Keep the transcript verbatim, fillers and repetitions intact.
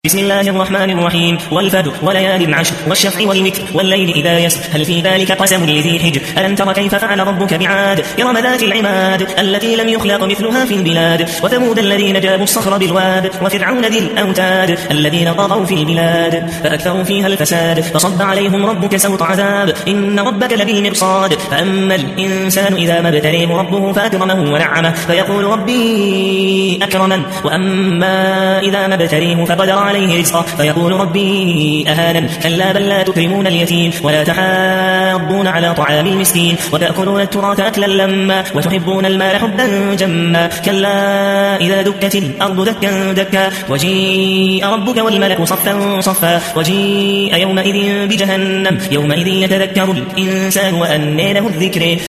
بسم الله الرحمن الرحيم والفجر وليال عشر والشفع والوتر والليل إذا يسر هل في ذلك قسم لذي حجر ألم تر كيف فعل ربك بعاد إرم ذات العماد التي لم يخلق مثلها في البلاد وثمود الذين جابوا الصخر بالواد وفرعون ذي الأوتاد الذين طغوا في البلاد فأكثروا فيها الفساد فصب عليهم ربك سوط عذاب إن ربك لبالمرصاد فأما الإنسان إذا ما ابتليه ربه فأكرمه ونعمه فيقول ربي أكرمن وأما إذا ما ابتليه فقدر عليه رزقه فيقول ربي أهانن كلا بل لا تكرمون اليتيم ولا تحاضون على طعام المسكين وتأكلون التراث أكلا لما وتحبون المال حبا جما كلا إذا دكت الأرض دكا دكا وجيء ربك والملك صفا صفا وجيء يومئذ بجهنم يومئذ يتذكر الإنسان وأنى له الذكر